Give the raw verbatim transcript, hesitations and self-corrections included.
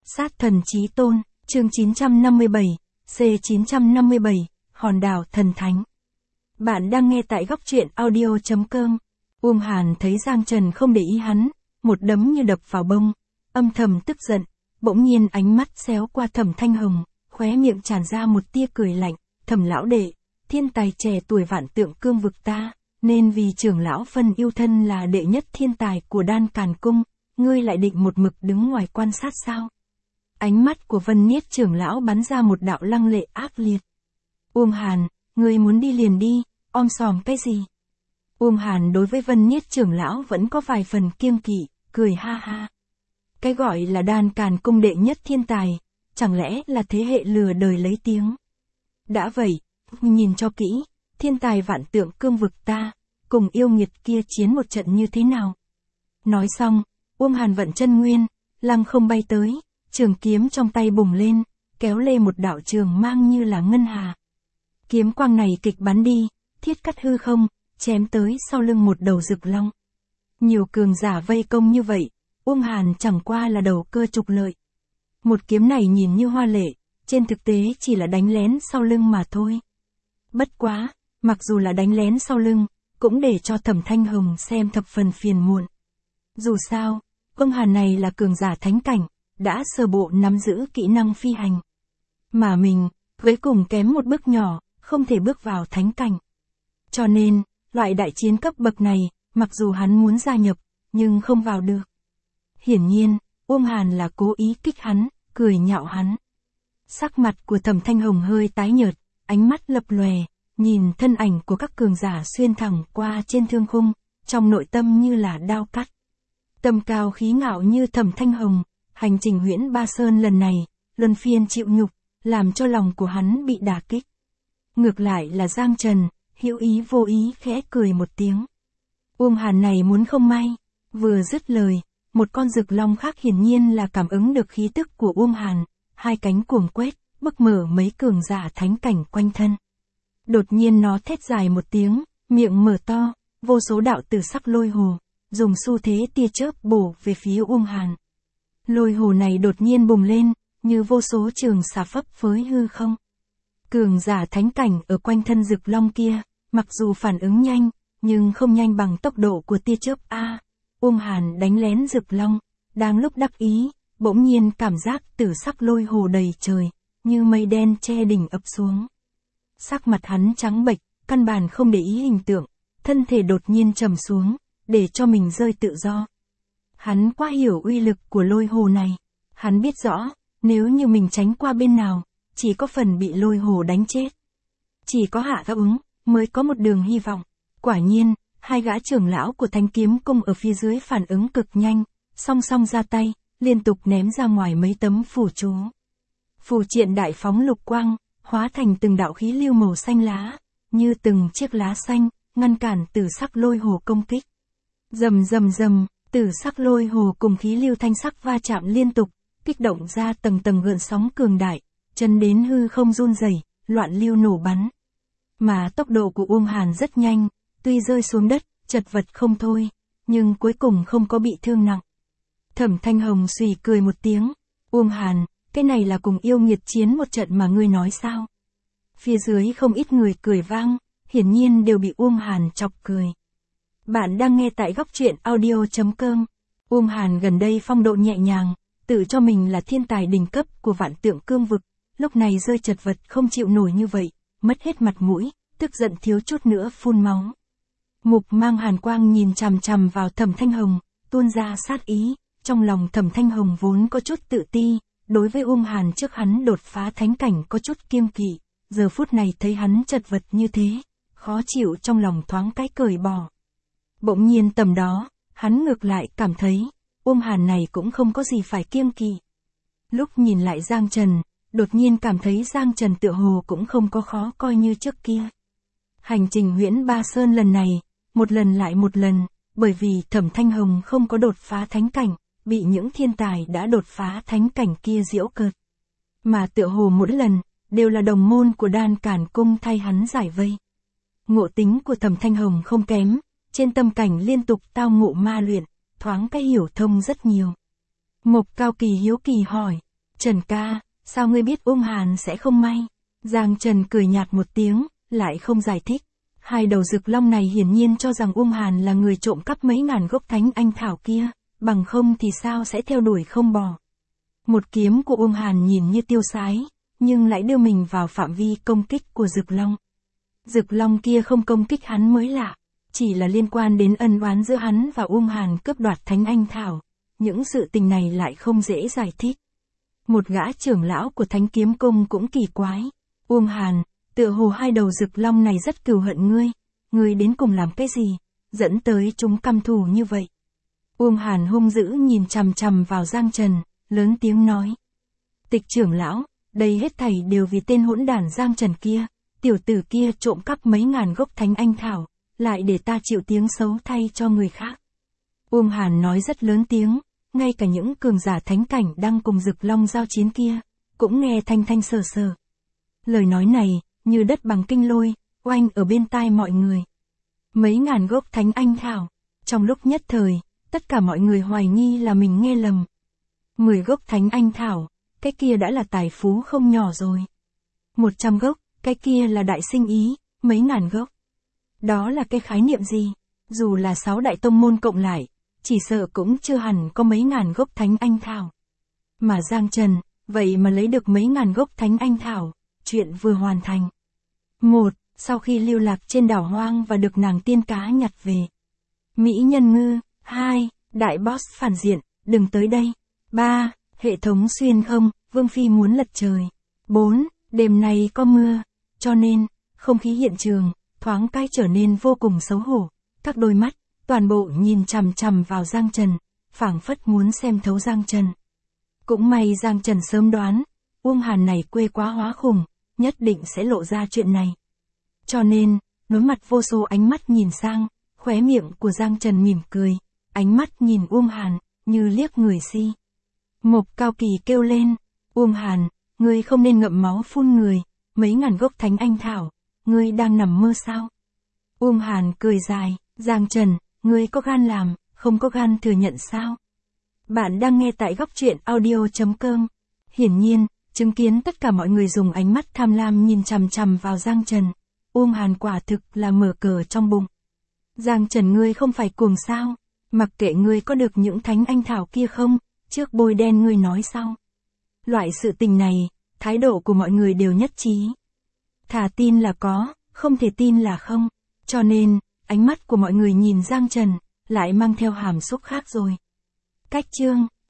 Sát thần chí tôn, chương chín trăm năm mươi bảy, C chín trăm năm mươi bảy, Hòn đảo thần thánh. Bạn đang nghe tại góc truyện audio.com. Uông Hàn thấy Giang Trần không để ý hắn, một đấm như đập vào bông, âm thầm tức giận, bỗng nhiên ánh mắt xéo qua Thẩm Thanh Hồng, khóe miệng tràn ra một tia cười lạnh, Thẩm lão đệ, thiên tài trẻ tuổi vạn tượng cương vực ta, nên vì trưởng lão phân yêu thân là đệ nhất thiên tài của Đan Càn Cung, ngươi lại định một mực đứng ngoài quan sát sao? Ánh mắt của Vân Niết trưởng lão bắn ra một đạo lăng lệ ác liệt. Uông Hàn, ngươi muốn đi liền đi, om sòm cái gì? Uông Hàn đối với Vân Niết trưởng lão vẫn có vài phần kiêng kỵ, cười ha ha. Cái gọi là Đan Càn Cung đệ nhất thiên tài, chẳng lẽ là thế hệ lừa đời lấy tiếng? Đã vậy, nhìn cho kỹ, thiên tài vạn tượng cương vực ta, cùng yêu nghiệt kia chiến một trận như thế nào? Nói xong, Uông Hàn vận chân nguyên, lăng không bay tới, trường kiếm trong tay bùng lên, kéo lê một đạo trường mang như là ngân hà. Kiếm quang này kịch bắn đi, thiết cắt hư không, chém tới sau lưng một đầu rực long. Nhiều cường giả vây công như vậy, Uông Hàn chẳng qua là đầu cơ trục lợi. Một kiếm này nhìn như hoa lệ, trên thực tế chỉ là đánh lén sau lưng mà thôi. Bất quá, mặc dù là đánh lén sau lưng, cũng để cho Thẩm Thanh Hồng xem thập phần phiền muộn. Dù sao, Uông Hàn này là cường giả thánh cảnh, đã sơ bộ nắm giữ kỹ năng phi hành. Mà mình, với cùng kém một bước nhỏ, không thể bước vào thánh cảnh. Cho nên, loại đại chiến cấp bậc này, mặc dù hắn muốn gia nhập, nhưng không vào được. Hiển nhiên, Uông Hàn là cố ý kích hắn, cười nhạo hắn. Sắc mặt của Thẩm Thanh Hồng hơi tái nhợt, ánh mắt lập lòe, nhìn thân ảnh của các cường giả xuyên thẳng qua trên thương khung, trong nội tâm như là đao cắt. Tâm cao khí ngạo như Thẩm Thanh Hồng, hành trình Huyễn Ba Sơn lần này, luân phiên chịu nhục, làm cho lòng của hắn bị đả kích. Ngược lại là Giang Trần, hữu ý vô ý khẽ cười một tiếng. Uông Hàn này muốn không may, vừa dứt lời, một con rực long khác hiển nhiên là cảm ứng được khí tức của Uông Hàn, hai cánh cuồng quét, bức mở mấy cường giả thánh cảnh quanh thân. Đột nhiên nó thét dài một tiếng, miệng mở to, vô số đạo tử sắc lôi hồ, dùng xu thế tia chớp bổ về phía Uông Hàn. Lôi hồ này đột nhiên bùng lên, như vô số trường xà phấp với hư không. Cường giả thánh cảnh ở quanh thân rực long kia, mặc dù phản ứng nhanh, nhưng không nhanh bằng tốc độ của tia chớp A. Uông Hàn đánh lén rực long, đang lúc đắc ý, bỗng nhiên cảm giác tử sắc lôi hồ đầy trời, như mây đen che đỉnh ập xuống. Sắc mặt hắn trắng bệch, căn bản không để ý hình tượng, thân thể đột nhiên trầm xuống, để cho mình rơi tự do. Hắn quá hiểu uy lực của lôi hồ này, hắn biết rõ, nếu như mình tránh qua bên nào, chỉ có phần bị lôi hồ đánh chết. Chỉ có hạ đáp ứng, mới có một đường hy vọng. Quả nhiên, hai gã trưởng lão của Thánh Kiếm Cung ở phía dưới phản ứng cực nhanh, song song ra tay, liên tục ném ra ngoài mấy tấm phù chú. Phù triện đại phóng lục quang, hóa thành từng đạo khí lưu màu xanh lá, như từng chiếc lá xanh, ngăn cản tử sắc lôi hồ công kích. Rầm rầm rầm, tử sắc lôi hồ cùng khí lưu thanh sắc va chạm liên tục, kích động ra tầng tầng gợn sóng cường đại, chân đến hư không run rẩy, loạn lưu nổ bắn. Mà tốc độ của Uông Hàn rất nhanh, tuy rơi xuống đất, chật vật không thôi, nhưng cuối cùng không có bị thương nặng. Thẩm Thanh Hồng suy cười một tiếng, Uông Hàn, cái này là cùng yêu nghiệt chiến một trận mà ngươi nói sao? Phía dưới không ít người cười vang, hiển nhiên đều bị Uông Hàn chọc cười. Bạn đang nghe tại góc truyện audio.com. Uông Hàn gần đây phong độ nhẹ nhàng, tự cho mình là thiên tài đỉnh cấp của vạn tượng cương vực, lúc này rơi chật vật không chịu nổi như vậy, mất hết mặt mũi, tức giận thiếu chút nữa phun máu. Mục Mang hàn quang nhìn chằm chằm vào Thẩm Thanh Hồng, tuôn ra sát ý, trong lòng Thẩm Thanh Hồng vốn có chút tự ti, đối với Uông Hàn trước hắn đột phá thánh cảnh có chút kiêng kỵ, giờ phút này thấy hắn chật vật như thế, khó chịu trong lòng thoáng cái cởi bỏ. Bỗng nhiên tầm đó, hắn ngược lại cảm thấy, Uông Hàn này cũng không có gì phải kiêng kỵ. Lúc nhìn lại Giang Trần, đột nhiên cảm thấy Giang Trần tựa hồ cũng không có khó coi như trước kia. Hành trình Huyễn Ba Sơn lần này, một lần lại một lần, bởi vì Thẩm Thanh Hồng không có đột phá thánh cảnh, bị những thiên tài đã đột phá thánh cảnh kia giễu cợt. Mà tựa hồ mỗi lần, đều là đồng môn của Đan Càn Cung thay hắn giải vây. Ngộ tính của Thẩm Thanh Hồng không kém, trên tâm cảnh liên tục tao ngộ ma luyện, thoáng cái hiểu thông rất nhiều. Mộc Cao Kỳ hiếu kỳ hỏi, Trần ca, sao ngươi biết Uông Hàn sẽ không may? Giang Trần cười nhạt một tiếng, lại không giải thích. Hai đầu rực long này hiển nhiên cho rằng Uông Hàn là người trộm cắp mấy ngàn gốc thánh anh thảo kia, bằng không thì sao sẽ theo đuổi không bỏ. Một kiếm của Uông Hàn nhìn như tiêu sái, nhưng lại đưa mình vào phạm vi công kích của rực long. Rực long kia không công kích hắn mới lạ, chỉ là liên quan đến ân oán giữa hắn và Uông Hàn cướp đoạt thánh anh thảo, những sự tình này lại không dễ giải thích. Một gã trưởng lão của Thánh Kiếm Cung cũng kỳ quái. Uông Hàn, tựa hồ hai đầu rực long này rất cừu hận ngươi, ngươi đến cùng làm cái gì, dẫn tới chúng căm thù như vậy. Uông Hàn hung dữ nhìn chằm chằm vào Giang Trần, lớn tiếng nói. Tịch trưởng lão, đây hết thảy đều vì tên hỗn đản Giang Trần kia, tiểu tử kia trộm cắp mấy ngàn gốc thánh anh thảo, lại để ta chịu tiếng xấu thay cho người khác. Uông Hàn nói rất lớn tiếng, ngay cả những cường giả thánh cảnh đang cùng rực long giao chiến kia, cũng nghe thanh thanh sờ sờ. Lời nói này, như đất bằng kinh lôi, oanh ở bên tai mọi người. Mấy ngàn gốc thánh anh thảo, trong lúc nhất thời, tất cả mọi người hoài nghi là mình nghe lầm. Mười gốc thánh anh thảo, cái kia đã là tài phú không nhỏ rồi. Một trăm gốc, cái kia là đại sinh ý, mấy ngàn gốc. Đó là cái khái niệm gì? Dù là sáu đại tông môn cộng lại, chỉ sợ cũng chưa hẳn có mấy ngàn gốc thánh anh thảo. Mà Giang Trần, vậy mà lấy được mấy ngàn gốc thánh anh thảo, chuyện vừa hoàn thành. Một, sau khi lưu lạc trên đảo hoang và được nàng tiên cá nhặt về. Mỹ nhân ngư. Hai, đại boss phản diện, đừng tới đây. Ba, hệ thống xuyên không, Vương Phi muốn lật trời. Bốn, đêm nay có mưa, cho nên, không khí hiện trường, thoáng cái trở nên vô cùng xấu hổ. Các đôi mắt, toàn bộ nhìn chằm chằm vào Giang Trần, phảng phất muốn xem thấu Giang Trần. Cũng may Giang Trần sớm đoán, Uông Hàn này quê quá hóa khủng, nhất định sẽ lộ ra chuyện này. Cho nên, đối mặt vô số ánh mắt nhìn sang, khóe miệng của Giang Trần mỉm cười, ánh mắt nhìn Uông Hàn, như liếc người si. Mộc Cao Kỳ kêu lên, Uông Hàn, ngươi không nên ngậm máu phun người, mấy ngàn gốc thánh anh thảo, ngươi đang nằm mơ sao? Uông Hàn cười dài, Giang Trần, ngươi có gan làm, không có gan thừa nhận sao? Bạn đang nghe tại góc truyện audio chấm com. Hiển nhiên, chứng kiến tất cả mọi người dùng ánh mắt tham lam nhìn chằm chằm vào Giang Trần, Uông Hàn quả thực là mở cờ trong bụng. Giang Trần ngươi không phải cuồng sao? Mặc kệ ngươi có được những thánh anh thảo kia không, trước bôi đen ngươi nói sau. Loại sự tình này, thái độ của mọi người đều nhất trí. Thà tin là có, không thể tin là không. Cho nên, ánh mắt của mọi người nhìn Giang Trần, lại mang theo hàm xúc khác rồi. Cách chương